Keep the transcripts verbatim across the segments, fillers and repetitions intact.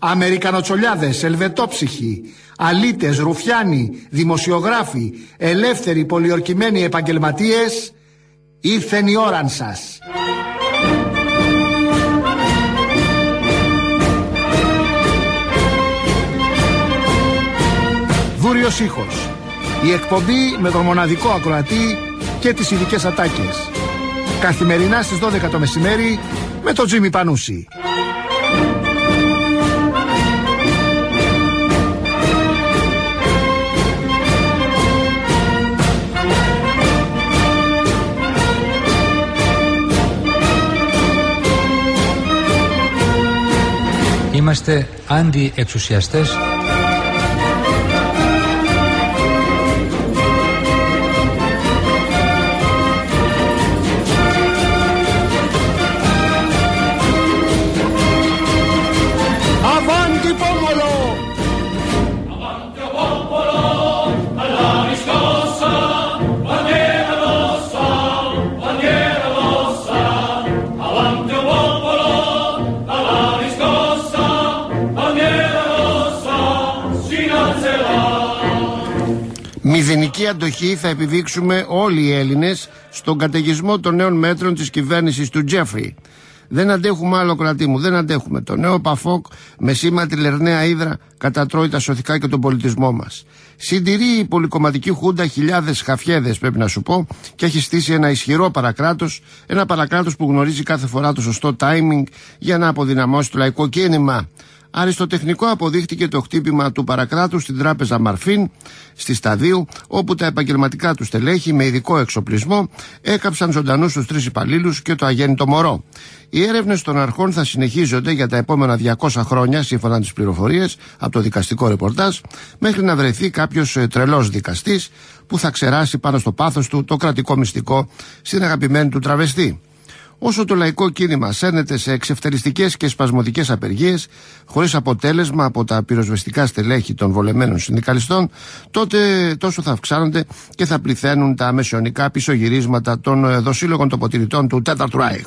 Αμερικανοτσολιάδες, ελβετόψυχοι, αλήτες, ρουφιάνοι, δημοσιογράφοι, ελεύθεροι πολιορκημένοι επαγγελματίες, ήρθεν η ώραν σας. Δούριος ήχος. Η εκπομπή με τον μοναδικό ακροατή και τις ειδικές ατάκες. Καθημερινά στις δώδεκα το μεσημέρι με τον Τζίμι Πανούση. Είμαστε αντιεξουσιαστές. Μηδενική αντοχή θα επιδείξουμε όλοι οι Έλληνες στον καταιγισμό των νέων μέτρων της κυβέρνησης του Τζέφρι. Δεν αντέχουμε άλλο, κρατή μου, δεν αντέχουμε. Το νέο Παφόκ με σήμα τη Λερναία Ύδρα κατατρώει τα σωθικά και τον πολιτισμό μας. Συντηρεί η πολυκομματική χούντα χιλιάδες χαφιέδες, πρέπει να σου πω, και έχει στήσει ένα ισχυρό παρακράτος, ένα παρακράτος που γνωρίζει κάθε φορά το σωστό timing για να αποδυναμώσει το λαϊκό κίνημα. Αριστοτεχνικό αποδείχτηκε το χτύπημα του παρακράτου στην τράπεζα Μαρφίν στη Σταδίου, όπου τα επαγγελματικά του στελέχη με ειδικό εξοπλισμό έκαψαν ζωντανούς τους τρεις υπαλλήλους και το αγέννητο μωρό. Οι έρευνες των αρχών θα συνεχίζονται για τα επόμενα διακόσια χρόνια, σύμφωνα με τις πληροφορίες από το δικαστικό ρεπορτάζ, μέχρι να βρεθεί κάποιος τρελός δικαστής που θα ξεράσει πάνω στο πάθος του το κρατικό μυστικό στην αγαπημένη του τραβεστή. Όσο το λαϊκό κίνημα σέρνεται σε εξευτεριστικές και σπασμωδικές απεργίες, χωρίς αποτέλεσμα από τα πυροσβεστικά στελέχη των βολεμένων συνδικαλιστών, τότε τόσο θα αυξάνονται και θα πληθαίνουν τα μεσαιωνικά πισωγυρίσματα των δοσύλλογων τοποτηρητών του Τέταρτου Ράιχ.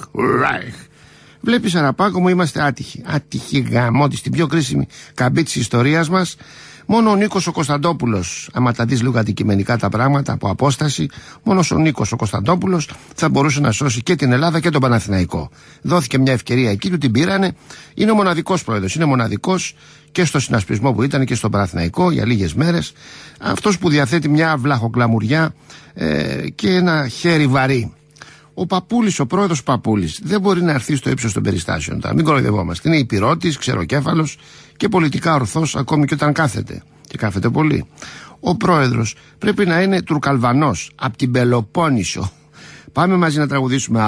Βλέπεις, Αραπάκο μου, είμαστε άτυχοι. Άτυχοι γαμώτη, στην πιο κρίσιμη καμπή της ιστορίας μας. Μόνο ο Νίκος ο Κωνσταντόπουλος, άμα τα δεις λίγο αντικειμενικά τα πράγματα από απόσταση, μόνο ο Νίκος ο Κωνσταντόπουλος θα μπορούσε να σώσει και την Ελλάδα και τον Παναθηναϊκό. Δόθηκε μια ευκαιρία εκεί, του την πήρανε. Είναι ο μοναδικός πρόεδρος, είναι μοναδικός και στο συνασπισμό που ήταν και στον Παναθηναϊκό για λίγες μέρες. Αυτός που διαθέτει μια βλαχοκλαμουριά ε, και ένα χέρι βαρύ. Ο Παπούλης, ο πρόεδρος Παπούλης, δεν μπορεί να έρθει στο ύψος των περιστάσεων. Μην κοροϊδευόμαστε. Είναι υπηρώτης, ξεροκέφαλος και πολιτικά ορθός ακόμη και όταν κάθεται. Και κάθεται πολύ. Ο πρόεδρος πρέπει να είναι Τουρκαλβανός, από την Πελοπόννησο. Πάμε μαζί να τραγουδήσουμε.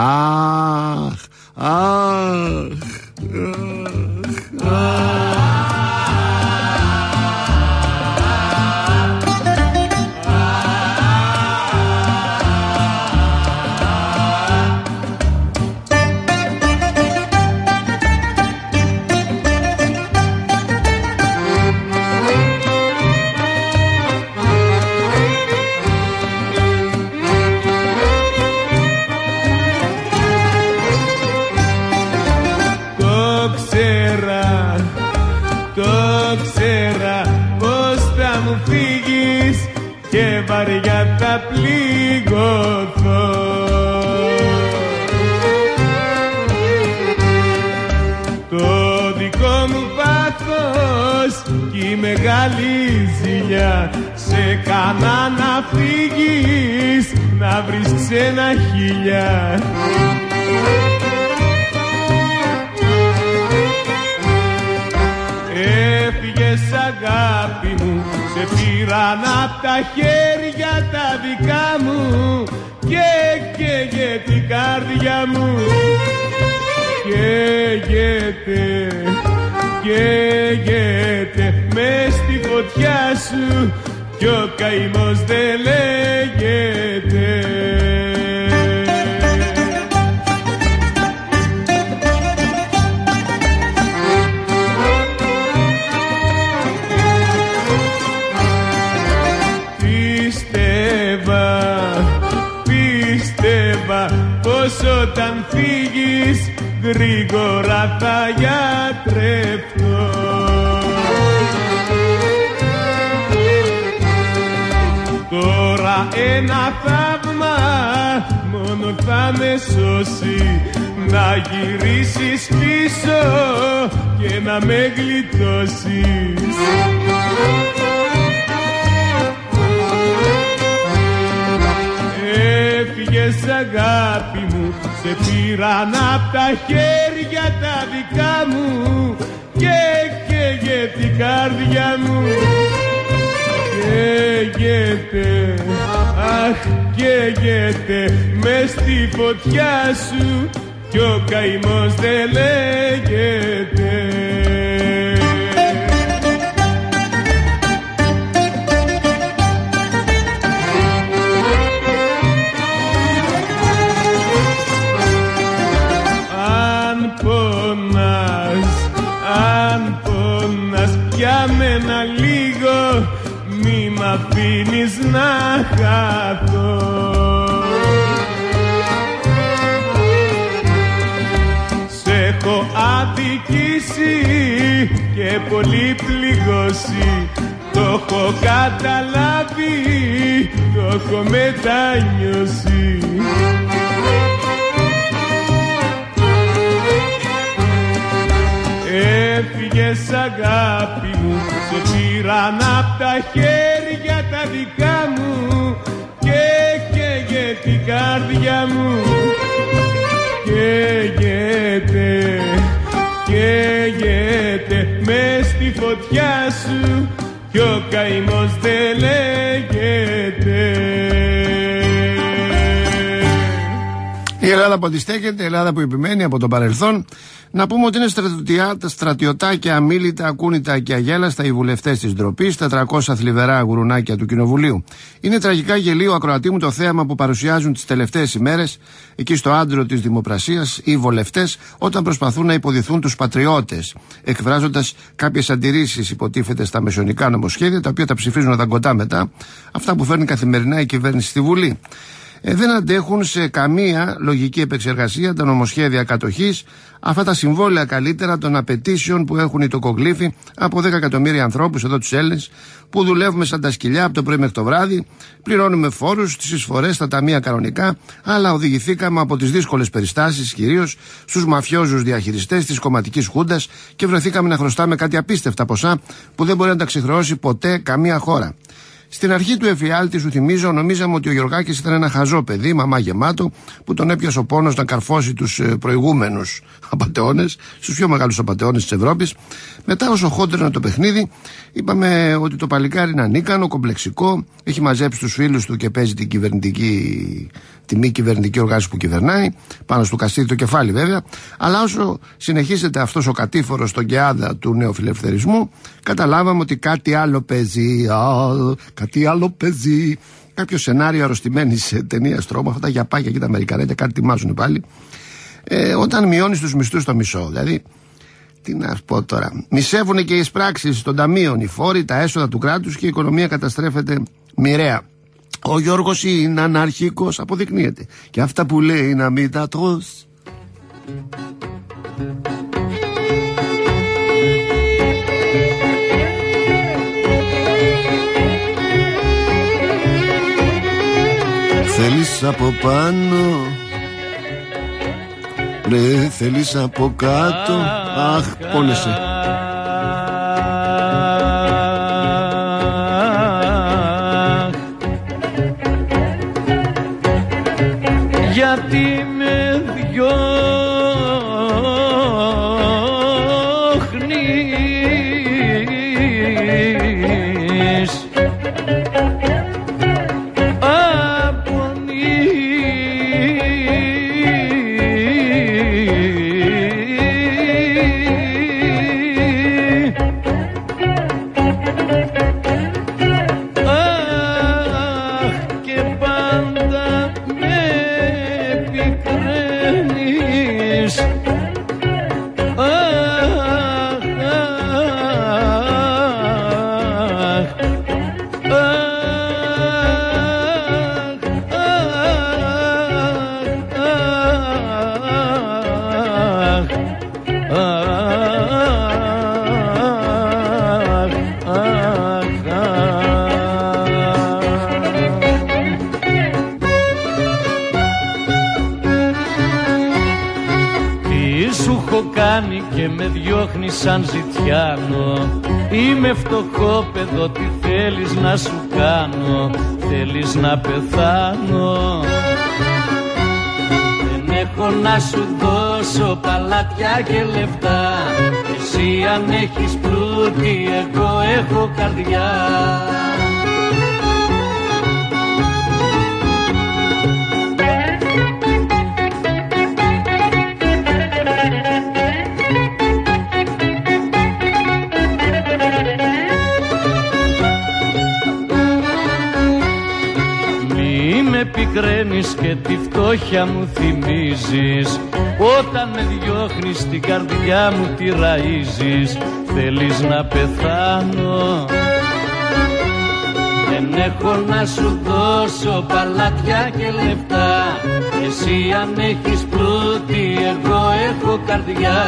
Αχ, αχ, αχ, αχ. Και βαριά θα πληγωθώ. Το δικό μου πάθος κι η μεγάλη ζηλιά σε κάνα να φύγεις, να βρεις ξένα χιλιά. Έφυγες αγάπη μου, σε πήραν απ' τα χέρια τα δικά μου και καίγε την καρδιά μου. Καίγεται, καίγεται μες στη φωτιά σου κι ο καημός δεν λέγεται. Πως όταν φύγεις γρήγορα θα γιατρευτώ. μα ένα θαύμα μόνο θα με σώσει, να γυρίσεις πίσω και να με γλιτώσεις. Έφυγες αγάπη μου, σε πήραν απ' τα χέρια τα δικά μου και καίγεται η καρδιά μου. Καίγεται, αχ καίγεται μες στη φωτιά σου κι ο καημός δεν λέγεται. Αν πονάς, αν πονάς για μένα λίγο, μη μ' αφήνεις να χαθώ. Σ' έχω αδικήσει και πολύ πληγώσει, το έχω καταλάβει, το έχω μετανιώσει. Έφυγες αγάπη μου, σε πήραν απ' τα χέρια τα δικά μου και καίγεται η καρδιά μου. Καίγεται, καίγεται μες στη φωτιά σου κι ο καημός δεν λέγεται. Η Ελλάδα που αντιστέκεται, η Ελλάδα που επιμένει από το παρελθόν. Να πούμε ότι είναι στρατιωτάκια αμίλητα, ακούνητα και αγέλαστα οι βουλευτές της ντροπής, τετρακόσια θλιβερά γουρουνάκια του Κοινοβουλίου. Είναι τραγικά γελίο, ακροατή μου, το θέαμα που παρουσιάζουν τις τελευταίες ημέρες εκεί στο άντρο της δημοπρασίας οι βουλευτές όταν προσπαθούν να υποδηθούν τους πατριώτες, εκφράζοντας κάποιες αντιρρήσεις, υποτίθεται, στα μεσαιωνικά νομοσχέδια, τα οποία τα ψηφίζουν δαγκωτά μετά, αυτά που φέρνει καθημερινά η κυβέρνηση στη Βουλή. Ε, δεν αντέχουν σε καμία λογική επεξεργασία τα νομοσχέδια κατοχής, αυτά τα συμβόλαια καλύτερα των απαιτήσεων που έχουν οι τοκογλύφοι από δέκα εκατομμύρια ανθρώπους, εδώ τους Έλληνες, που δουλεύουμε σαν τα σκυλιά από το πρωί μέχρι το βράδυ, πληρώνουμε φόρους, τις εισφορές στα ταμεία κανονικά, αλλά οδηγηθήκαμε από τις δύσκολες περιστάσεις κυρίως στους μαφιόζους διαχειριστές της κομματικής χούντας και βρεθήκαμε να χρωστάμε κάτι απίστευτα ποσά που δεν μπορεί να τα ξεχρεώσει ποτέ καμία χώρα. Στην αρχή του εφιάλτη, σου θυμίζω, νομίζαμε ότι ο Γιωργάκης ήταν ένα χαζό παιδί, μαμά γεμάτο, που τον έπιασε ο πόνος να καρφώσει τους προηγούμενους απατεώνες, στους πιο μεγάλους απατεώνες της Ευρώπης. Μετά, όσο χόντρενα το παιχνίδι, είπαμε ότι το παλικάρι είναι ανίκανο, κομπλεξικό, έχει μαζέψει τους φίλους του και παίζει την κυβερνητική, τη μη κυβερνητική οργάνωση που κυβερνάει, πάνω στο καστίδι το κεφάλι βέβαια. Αλλά όσο συνεχίζεται αυτός ο κατήφορος στον κεάδα του νεοφιλελευθερισμού, καταλάβαμε ότι κάτι άλλο παίζει. Κάτι άλλο παίζει. Κάποιο σενάριο αρρωστημένης ταινίας τρόμου, αυτά τα γιαπάκια και τα Αμερικανάκια, κάτι τιμάζουν πάλι. Ε, όταν μειώνεις τους μισθούς στο μισό, δηλαδή. Τι να πω τώρα. Μισεύουν και οι εισπράξεις των ταμείων, οι φόροι, τα έσοδα του κράτους και η οικονομία καταστρέφεται μοιραία. Ο Γιώργος είναι αναρχικός, αποδεικνύεται. Και αυτά που λέει να μην τα τρως. Θέλεις από πάνω, ρε θέλεις από κάτω. Αχ, πόνεσαι. Γιατί με διώχνεις έχω κάνει και με διώχνει σαν ζητιάνο. Είμαι φτωχόπεδο, τι θέλεις να σου κάνω? Θέλεις να πεθάνω? Δεν έχω να σου δώσω παλάτια και λεφτά. Εσύ αν έχεις πλούτη, εγώ έχω καρδιά. Με πικραίνεις και τη φτώχεια μου θυμίζεις. Όταν με διώχνεις την καρδιά μου τη ραΐζεις. Θέλεις να πεθάνω? Δεν έχω να σου δώσω παλάτια και λεφτά. Εσύ αν έχεις πλούτη, εγώ έχω καρδιά.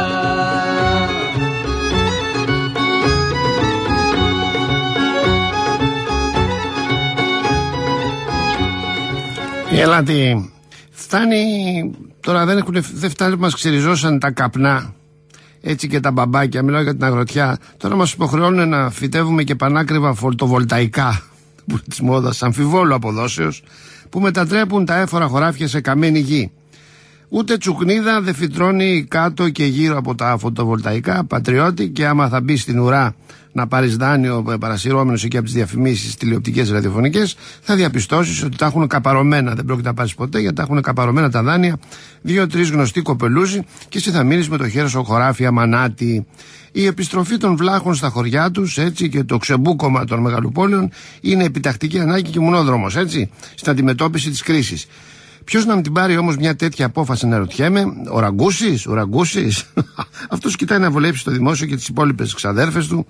Η Ελλάδη φτάνει, τώρα δεν, έχουν, δεν φτάνει που μας ξεριζώσαν τα καπνά, έτσι και τα μπαμπάκια, μιλάω για την αγροτιά. Τώρα μας υποχρεώνουν να φυτεύουμε και πανάκριβα φωτοβολταϊκά, που της μόδας, αμφιβόλου αποδόσεως, που μετατρέπουν τα έφορα χωράφια σε καμένη γη. Ούτε τσουκνίδα δεν φυτρώνει κάτω και γύρω από τα φωτοβολταϊκά, πατριώτη, και άμα θα μπει στην ουρά να πάρεις δάνειο παρασυρώμενος εκεί από τις διαφημίσεις τηλεοπτικές ραδιοφωνικές, θα διαπιστώσεις ότι τα έχουν καπαρωμένα. Δεν πρόκειται να πάρεις ποτέ, γιατί τα έχουν καπαρωμένα τα δάνεια. Δύο-τρεις γνωστοί κοπελούζοι και εσύ θα μείνεις με το χέρι στο χωράφι αμανάτι. Η επιστροφή των βλάχων στα χωριά τους, έτσι, και το ξεμπούκωμα των μεγαλοπόλεων είναι επιτακτική ανάγκη και μονόδρομος, έτσι, στην αντιμετώπιση της κρίσης. Ποιος να μην την πάρει όμως μια τέτοια απόφαση, να ρωτιέμαι? Ο Ραγκούσης, ο Ραγκούσης. Αυτός κοιτάει να βολέψει το δημόσιο και τις υπόλοιπες ξαδέρφες του.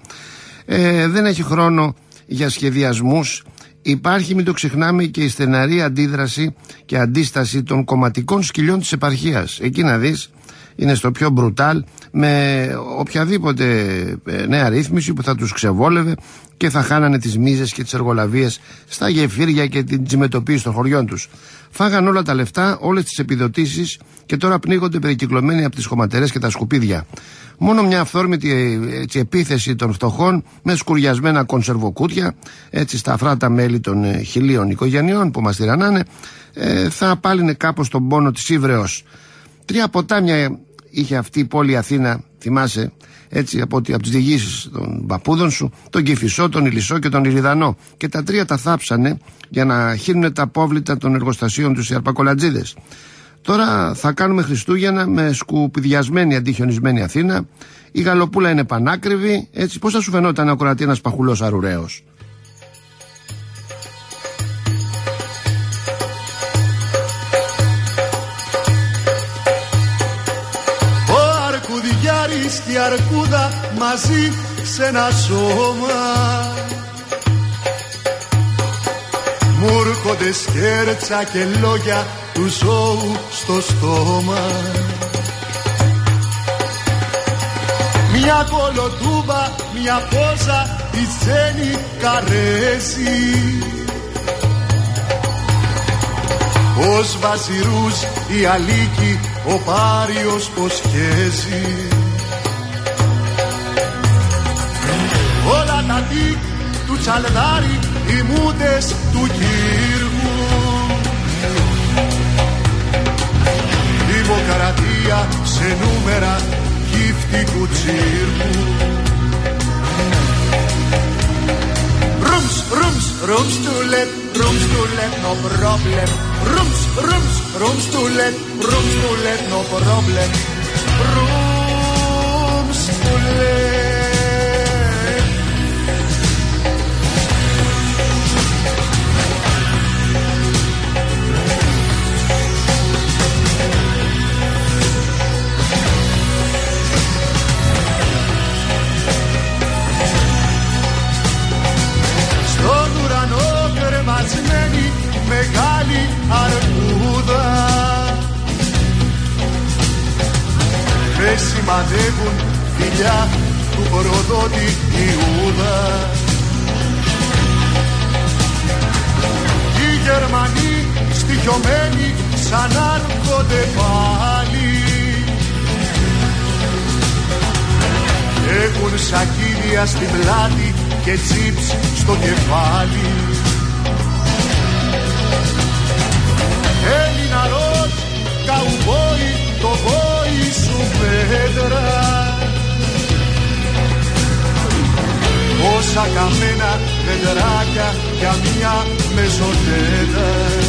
Ε, δεν έχει χρόνο για σχεδιασμούς. Υπάρχει, μην το ξεχνάμε, και η στεναρή αντίδραση και αντίσταση των κομματικών σκυλιών της επαρχίας. Εκεί να δεις, είναι στο πιο μπρουτάλ, με οποιαδήποτε νέα ρύθμιση που θα τους ξεβόλευε και θα χάνανε τις μίζες και τις εργολαβίες στα γεφύρια και την τσιμετοποίηση των χωριών τους. Φάγαν όλα τα λεφτά, όλες τις επιδοτήσεις και τώρα πνίγονται περικυκλωμένοι από τις χωματερές και τα σκουπίδια. Μόνο μια αυθόρμητη, έτσι, επίθεση των φτωχών με σκουριασμένα κονσερβοκούτια, έτσι, στα αφράτα μέλη των ε, χιλίων οικογενειών που μας τυραννάνε, ε, θα απάλυνε κάπως τον πόνο της ύβρεως. Τρία ποτάμια είχε αυτή η πόλη Αθήνα, θυμάσαι, έτσι, από, από τις διηγήσεις των παππούδων σου, τον Κηφισό, τον Ηλισσό και τον Ηριδανό. Και τα τρία τα θάψανε για να χύνουν τα απόβλητα των εργοστασίων τους οι αρπακολατζίδες. Τώρα θα κάνουμε Χριστούγεννα με σκουπιδιασμένη αντιχιονισμένη Αθήνα. Η γαλοπούλα είναι πανάκριβη, έτσι. Πώς θα σου φαινόταν να ακροατεί ένας παχουλός αρουραίος? Και η αρκούδα μαζί σε ένα σώμα, μου έρχονται σκέρτσα και λόγια του ζώου στο στόμα. Μια κολοτούμπα, μια πόζα, τη τσένη καρέζει, ως βασιρούς η αλίκη, ο Πάριος πως χέζει. Όλα τα τίκ του τσαλδάρι, οι μούτες του κύργου. Δημοκρατία σε νούμερα γύφτικου τσίρκου. Rooms, rooms, rooms to let, rooms to let, no problem. Rooms, rooms, rooms to let, rooms to let, no problem. Rooms to let. Μεγάλη αρκούδα με σημαδεύουν φιλιά του προδότη Ιούδα. Οι Γερμανοί στοιχειωμένοι σαν άρχονται πάλι, έχουν σακίδια στην πλάτη και τσίπς στο κεφάλι. Έλληνα ροζ, καουμπόι, το βόη σου πέτρα. Όσα καμένα δεντράκια για μια μεζονέτα.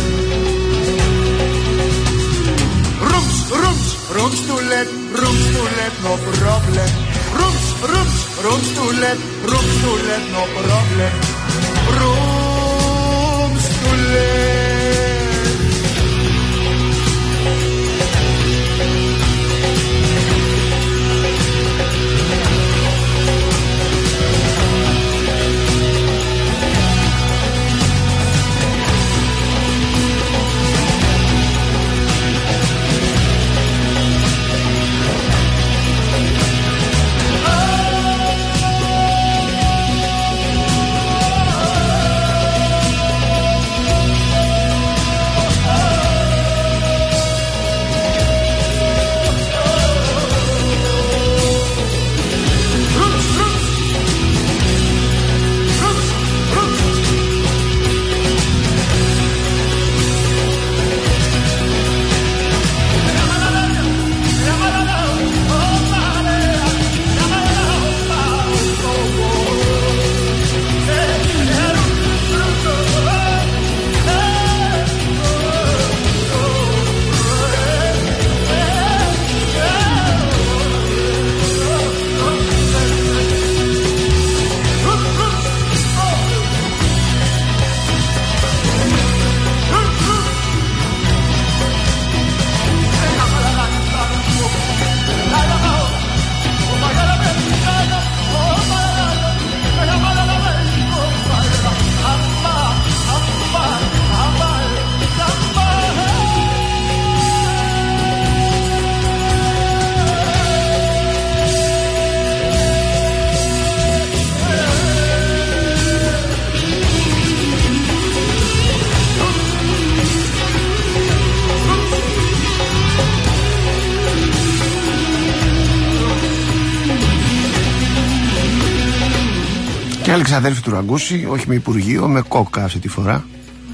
Rooms, rooms, rooms to let, rooms to let, no problem. Rooms, rooms, rooms to let, rooms to let, no problem. Rooms to let. Και άλλοι ξαδέρφοι του Ραγκούση, όχι με υπουργείο, με κόκα αυτή τη φορά.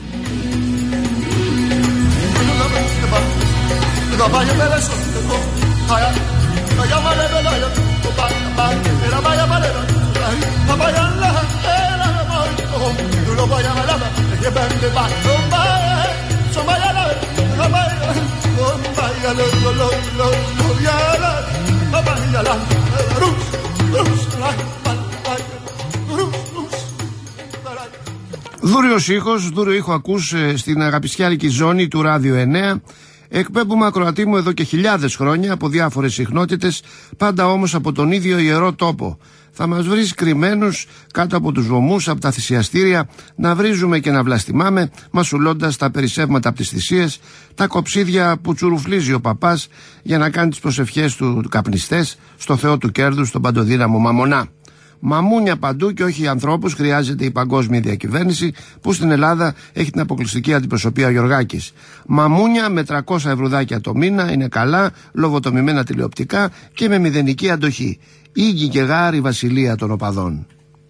Δούριος ήχος, δούριο ήχο ακούς στην αγαπησιάρικη ζώνη του Ράδιο εννέα. Εκπέμπουμε ακροατή μου εδώ και χιλιάδες χρόνια από διάφορες συχνότητες, πάντα όμως από τον ίδιο ιερό τόπο. Θα μας βρεις κρυμμένους κάτω από τους βωμούς, από τα θυσιαστήρια, να βρίζουμε και να βλαστημάμε, μασουλώντας τα περισσεύματα από τις θυσίες, τα κοψίδια που τσουρουφλίζει ο παπάς για να κάνει τις προσευχές του καπνιστές στο Θεό του κέρδους, τον παντοδύναμο Μαμονά. Μαμούνια παντού και όχι ανθρώπους χρειάζεται η παγκόσμια διακυβέρνηση, που στην Ελλάδα έχει την αποκλειστική αντιπροσωπεία ο Γιωργάκης. Μαμούνια με τριακόσια ευρουδάκια το μήνα, είναι καλά, λογοτομημένα τηλεοπτικά και με μηδενική αντοχή. Ήγη και γάρη βασιλεία των οπαδών.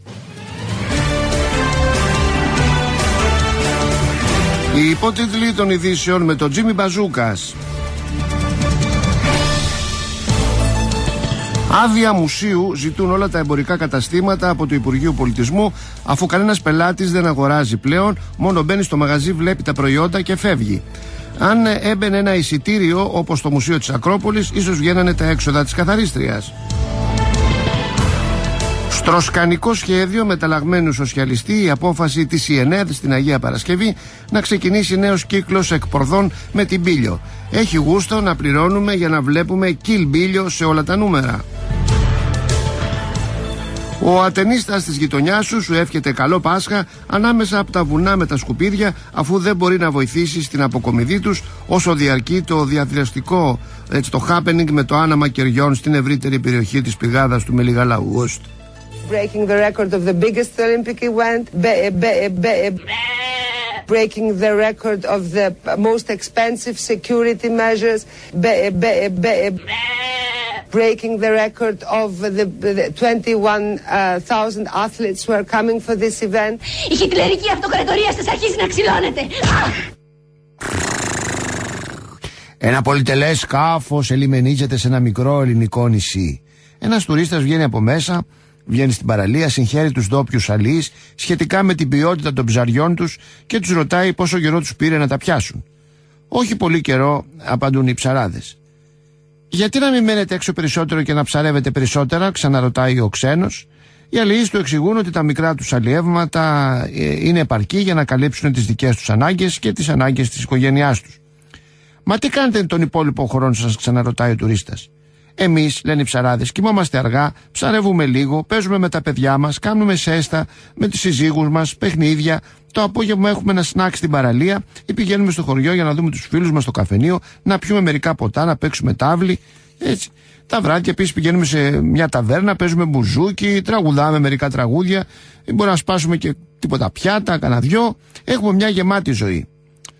Οι υπότιτλοι των ειδήσεων με τον Τζίμι Μπαζούκας. Άδεια μουσείου ζητούν όλα τα εμπορικά καταστήματα από το Υπουργείο Πολιτισμού, αφού κανένας πελάτης δεν αγοράζει πλέον, μόνο μπαίνει στο μαγαζί, βλέπει τα προϊόντα και φεύγει. Αν έμπαινε ένα εισιτήριο όπως το Μουσείο της Ακρόπολης, ίσως βγαίνανε τα έξοδα της καθαρίστριας. Στροσκανικό σχέδιο μεταλλαγμένου σοσιαλιστή, η απόφαση της ΙΕΝΕΔ στην Αγία Παρασκευή να ξεκινήσει νέος κύκλος εκπορδών με την Μπίλιο. Έχει γούστο να πληρώνουμε για να βλέπουμε Kill Μπίλιο σε όλα τα νούμερα. Ο ατενίστας της γειτονιάς σου σου εύχεται καλό Πάσχα ανάμεσα από τα βουνά με τα σκουπίδια, αφού δεν μπορεί να βοηθήσει στην αποκομιδή τους όσο διαρκεί το διαδραστικό, έτσι, το happening με το άναμα κεριών στην ευρύτερη περιοχή της πηγάδας του Μελιγαλαού. Breaking the record of the biggest Olympic event, be, be, be, breaking the record of the most expensive security measures, be, be, be, breaking the record of the, the twenty-one thousand athletes who are coming for this event. Η χιτλερική αυτοκρατορία σας αρχίζει να ξυλώνεται. Ένα πολυτελές σκάφος ελιμενίζεται σε ένα μικρό ελληνικό νησί. Ένας τουρίστας βγαίνει από μέσα, βγαίνει στην παραλία, συγχαίρει τους ντόπιους αλείς σχετικά με την ποιότητα των ψαριών τους και τους ρωτάει πόσο καιρό τους πήρε να τα πιάσουν. Όχι πολύ καιρό, απαντούν οι ψαράδες. Γιατί να μην μένετε έξω περισσότερο και να ψαρεύετε περισσότερα, ξαναρωτάει ο ξένος. Οι αλληλείς του εξηγούν ότι τα μικρά τους αλλιεύματα είναι επαρκή για να καλύψουν τις δικές τους ανάγκες και τις ανάγκες της οικογένειάς τους. Μα τι κάνετε τον υπόλοιπο χρόνο σας, ξαναρωτάει ο τουρίστας. Εμείς, λένε οι ψαράδες, κοιμόμαστε αργά, ψαρεύουμε λίγο, παίζουμε με τα παιδιά μας, κάνουμε σέστα με τους συζύγους μας, παιχνίδια. Το απόγευμα έχουμε ένα σνακ στην παραλία ή πηγαίνουμε στο χωριό για να δούμε τους φίλους μας στο καφενείο, να πιούμε μερικά ποτά, να παίξουμε τάβλη. Έτσι. Τα βράδια επίσης πηγαίνουμε σε μια ταβέρνα, παίζουμε μπουζούκι, τραγουδάμε μερικά τραγούδια, μπορεί να σπάσουμε και τίποτα πιάτα, κανένα δυο. Έχουμε μια γεμάτη ζωή.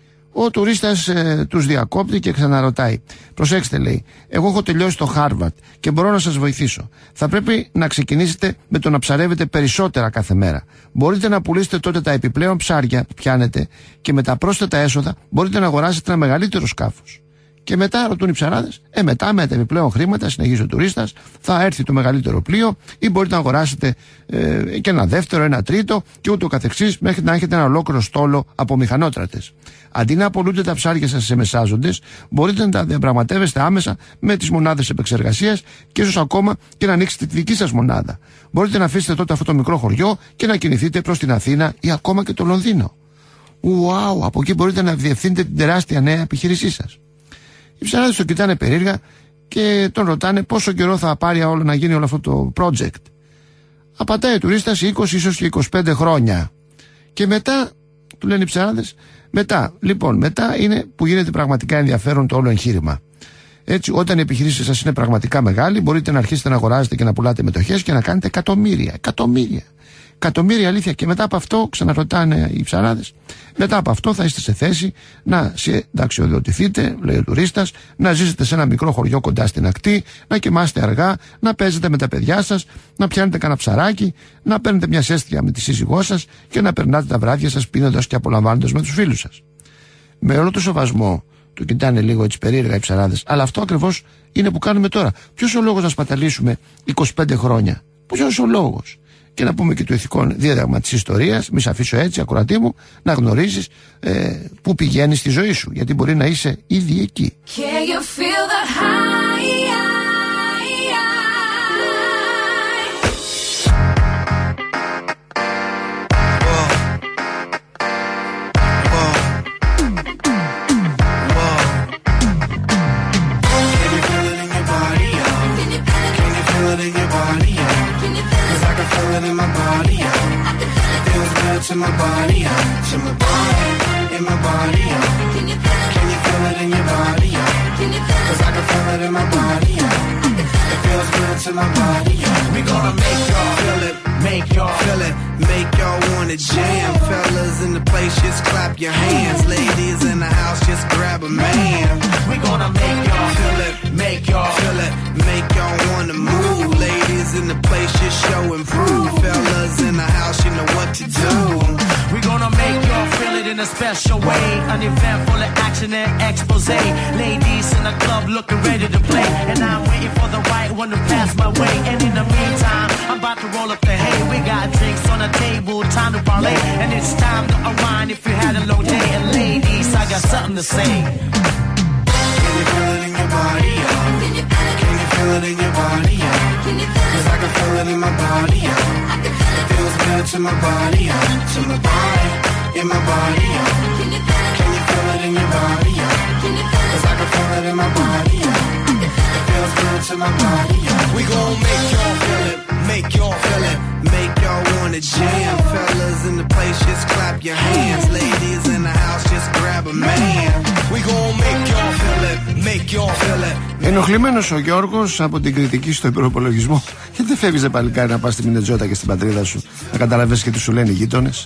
Ο τουρίστας ε, τους διακόπτει και ξαναρωτάει. Προσέξτε, λέει, εγώ έχω τελειώσει το Χάρβαρτ και μπορώ να σας βοηθήσω. Θα πρέπει να ξεκινήσετε με το να ψαρεύετε περισσότερα κάθε μέρα. Μπορείτε να πουλήσετε τότε τα επιπλέον ψάρια που πιάνετε και με τα πρόσθετα έσοδα μπορείτε να αγοράσετε ένα μεγαλύτερο σκάφος. Και μετά, ρωτούν οι ψαράδες, ε, μετά με τα επιπλέον χρήματα, συνεχίζει ο τουρίστας, θα έρθει το μεγαλύτερο πλοίο ή μπορείτε να αγοράσετε ε, και ένα δεύτερο, ένα τρίτο και ούτω καθεξής μέχρι να έχετε ένα ολόκληρο στόλο από μηχανότρατες. Αντί να απολούνται τα ψάρια σας σε μεσάζοντες, μπορείτε να τα διαπραγματεύεστε άμεσα με τις μονάδες επεξεργασίας και ίσως ακόμα και να ανοίξετε τη δική σας μονάδα. Μπορείτε να αφήσετε τότε αυτό το μικρό χωριό και να κινηθείτε προς την Αθήνα ή ακόμα και το Λονδίνο. Ουάου, από εκεί μπορείτε να διευθύνετε την τεράστια νέα επιχείρησή σας. Οι ψαράδες τον κοιτάνε περίεργα και τον ρωτάνε πόσο καιρό θα πάρει όλο να γίνει όλο αυτό το project. Απαντάει ο τουρίστας είκοσι ίσως και είκοσι πέντε χρόνια. Και μετά, του λένε οι ψαράδες, μετά, λοιπόν, μετά είναι που γίνεται πραγματικά ενδιαφέρον το όλο εγχείρημα. Έτσι, όταν η επιχειρήση σας είναι πραγματικά μεγάλη, μπορείτε να αρχίσετε να αγοράζετε και να πουλάτε μετοχές και να κάνετε εκατομμύρια. Εκατομμύρια. Εκατομμύρια, αλήθεια. Και μετά από αυτό, ξαναρωτάνε οι ψαράδες, μετά από αυτό θα είστε σε θέση να συνταξιοδοτηθείτε, λέει ο τουρίστας, να ζήσετε σε ένα μικρό χωριό κοντά στην ακτή, να κοιμάστε αργά, να παίζετε με τα παιδιά σας, να πιάνετε κανένα ψαράκι, να παίρνετε μια σέστια με τη σύζυγό σας και να περνάτε τα βράδια σας πίνοντας και απολαμβάνοντας με τους φίλους σας. Με όλο το σεβασμό, του κοιτάνε λίγο έτσι περίεργα οι ψαράδες, αλλά αυτό ακριβώς είναι που κάνουμε τώρα. Ποιος ο λόγος να σπαταλήσουμε είκοσι πέντε χρόνια, ποιος ο λόγος? Και να πούμε και το ηθικό δίδαγμα της ιστορίας, μη σε αφήσω έτσι, ακροατή μου, να γνωρίζεις ε, πού πηγαίνεις στη ζωή σου, γιατί μπορεί να είσαι ήδη εκεί. To my body, yeah. To my body, in my body, yeah. Can you feel it? Can you feel it in your body, yeah? Can you feel it? 'Cause I can feel it in my body, yeah. It feels good to my body, yeah. We gonna make y'all feel it, make y'all feel it, make y'all wanna jam. Fellas in the place, just clap your hands. Ladies in the house, just grab a man. We gonna make y'all feel it, make y'all feel it, make y'all wanna move. Ladies in the place, just show and prove. Fellas in the house, you know what to do. We gonna make y'all feel it in a special way. An event full of action and expose. Ladies in the club looking ready to play, and I'm waiting for the right one to pass my way. And in the meantime, I'm about to roll up the hay. We got drinks on the table, time to parlay, and it's time to unwind if you had a long day. And ladies, I got something to say. Can you feel it in your body, yeah? Can you feel it? Can you feel it in your body, yeah? Can you feel it? 'Cause I can feel it in my body, yeah. It feels good to my body, yeah. To my body, in my body, yeah. Can you feel it? Can you feel it in your body, yeah? Can you feel it? 'Cause I can feel it in my body, yeah. It feels good to my body, yeah. We gon' make y'all feel it, make y'all feel it, make y'all wanna jam. Fellas in the place, just clap your hands. Ladies in the house, just grab a man. We gon' make y'all feel it, make y'all feel it. Ενοχλημένος ο Γιώργος από την κριτική στο υπεροπολογισμό. Γιατί δεν φεύγεις, παλικάρι, να πας στη Μινετζότα και στην πατρίδα σου, να καταλαβαίνεις και τι σου λένε οι γείτονες.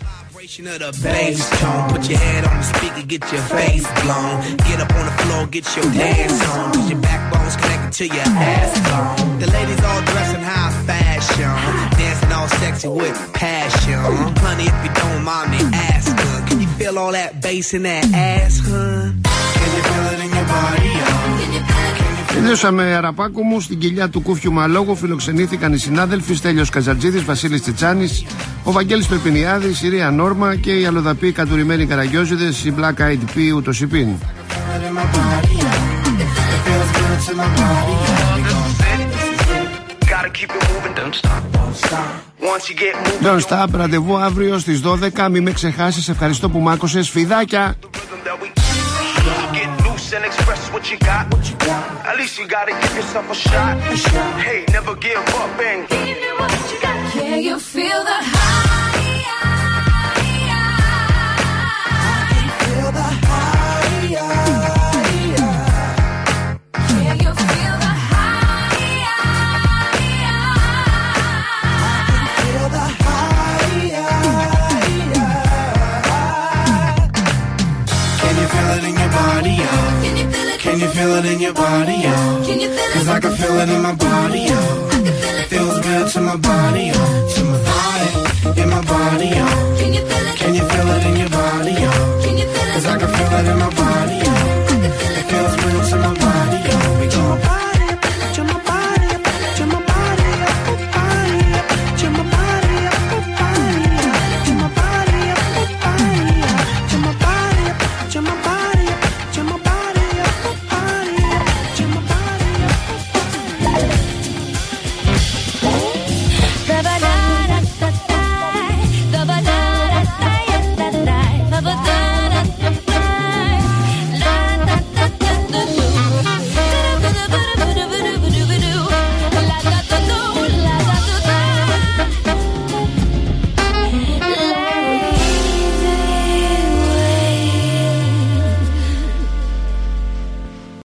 Of the bass tone, put your head on the speaker, get your face blown. Get up on the floor, get your dance on. Cause your backbone's connected to your ass bone. The ladies all dressing high fashion, dancing all sexy with passion. Honey, if you don't mind me asking, can you feel all that bass in that ass, huh? Can you feel it in your body, Τελειώσαμε αραπάκο μου. Στην κοιλιά του Κούφιου Μαλόγου φιλοξενήθηκαν οι συνάδελφοι Στέλιος Καζαρτζίδης, Βασίλης Τσιτσάνης, ο Βαγγέλης Περπινιάδης, η Ρία Νόρμα και οι αλλοδαποί κατουρημένοι καραγιόζιδες, οι Black Eyed Peas ούτως υπήν. Don't stop, ραντεβού αύριο στις δώδεκα. Μη με ξεχάσεις, ευχαριστώ που μ' άκουσες. Φιδάκια! And express what you got. At least you gotta give yourself a shot. Hey, never give up and give me what you got. Can you feel the high? I can feel the high. Can you feel the high? I can feel the high. Can you feel it in your body, yo? Can you feel it in your body, yo? Cause I can feel it in my body, yo. It feels good to my body, yo. To my body.